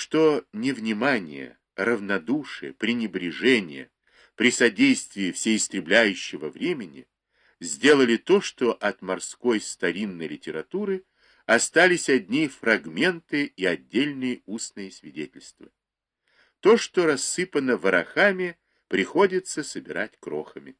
что невнимание, равнодушие, пренебрежение при содействии всеистребляющего времени сделали то, что от морской старинной литературы остались одни фрагменты и отдельные устные свидетельства. То, что рассыпано ворохами, приходится собирать крохами.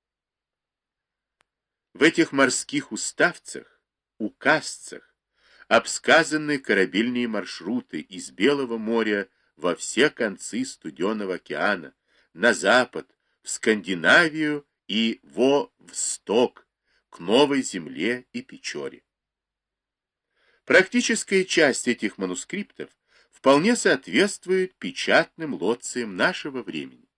В этих морских уставцах, указцах, обсказаны корабельные маршруты из Белого моря во все концы Студеного океана, на запад, в Скандинавию и во восток, к Новой Земле и Печоре. Практическая часть этих манускриптов вполне соответствует печатным лоциям нашего времени.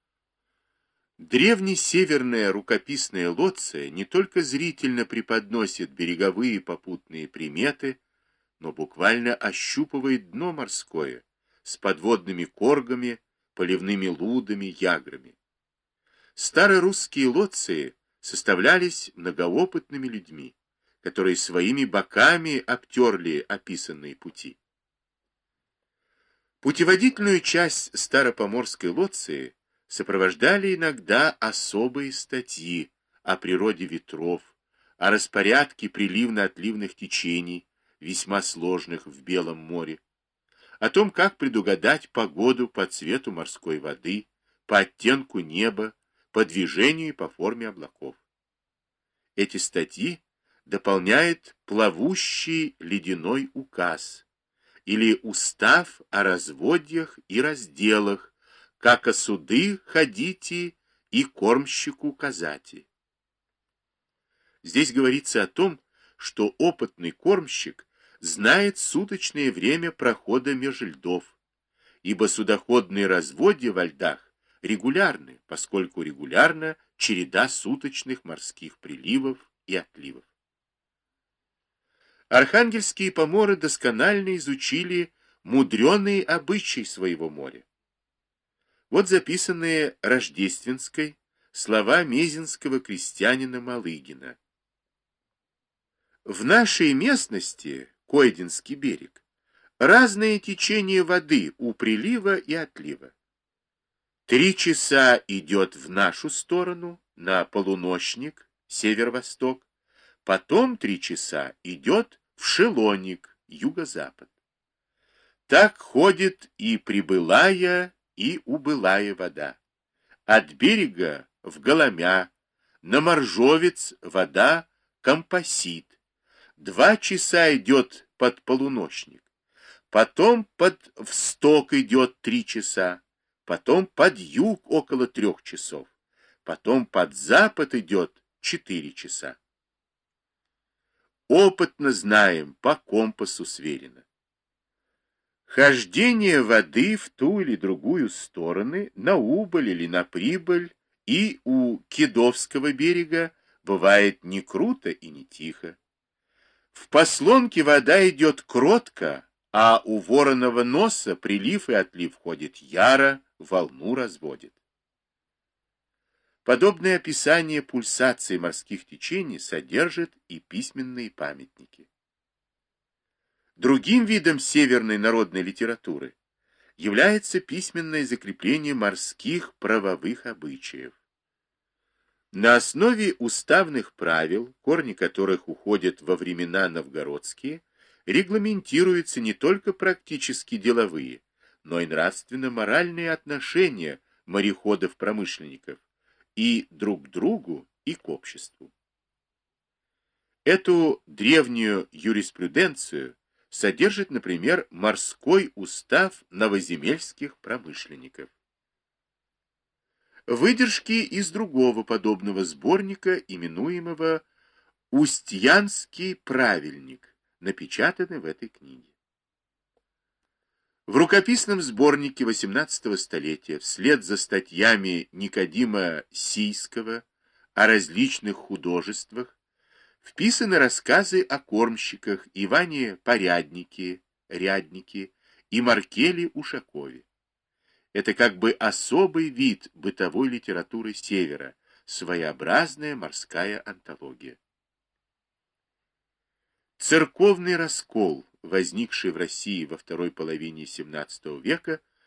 Древнесеверная рукописная лоция не только зрительно преподносит береговые попутные приметы, но буквально ощупывает дно морское с подводными коргами, поливными лудами, яграми. Старорусские лоции составлялись многоопытными людьми, которые своими боками обтерли описанные пути. Путеводительную часть Старопоморской лоции сопровождали иногда особые статьи о природе ветров, о распорядке приливно-отливных течений, весьма сложных в Белом море, о том, как предугадать погоду по цвету морской воды, по оттенку неба, по движению и по форме облаков. Эти статьи дополняет плавущий ледяной указ или устав о разводьях и разделах, как о суды ходите и кормщику казати. Здесь говорится о том, что опытный кормщик знает суточное время прохода меж льдов, ибо судоходные разводья во льдах регулярны, поскольку регулярна череда суточных морских приливов и отливов. Архангельские поморы досконально изучили мудреные обычаи своего моря. Вот записанные Рождественской слова мезенского крестьянина Малыгина. В нашей местности, Койдинский берег, разное течение воды у прилива и отлива. 3 часа идет в нашу сторону, на полуночник, северо-восток, потом 3 часа идет в Шелоник, юго-запад. Так ходит и прибылая, и убылая вода. От берега в Голомя, на Моржовец вода компосит. 2 часа идет под полуночник, потом под всток идет 3 часа, потом под юг около 3 часов, потом под запад идет 4 часа. Опытно знаем, по компасу сверено. Хождение воды в ту или другую стороны, на убыль или на прибыль, и у Кедовского берега бывает не круто и не тихо. В Послонке вода идет кротко, а у Вороного носа прилив и отлив ходит яро, волну разводит. Подобное описание пульсации морских течений содержит и письменные памятники. Другим видом северной народной литературы является письменное закрепление морских правовых обычаев. На основе уставных правил, корни которых уходят во времена новгородские, регламентируются не только практически деловые, но и нравственно-моральные отношения мореходов-промышленников и друг к другу, и к обществу. Эту древнюю юриспруденцию содержит, например, морской устав новоземельских промышленников. Выдержки из другого подобного сборника, именуемого «Устьянский правильник», напечатаны в этой книге. В рукописном сборнике XVIII столетия вслед за статьями Никодима Сийского о различных художествах вписаны рассказы о кормщиках Иване Поряднике, Ряднике и Маркеле Ушакове. Это как бы особый вид бытовой литературы Севера, своеобразная морская антология. Церковный раскол возникший в России во второй половине XVII века,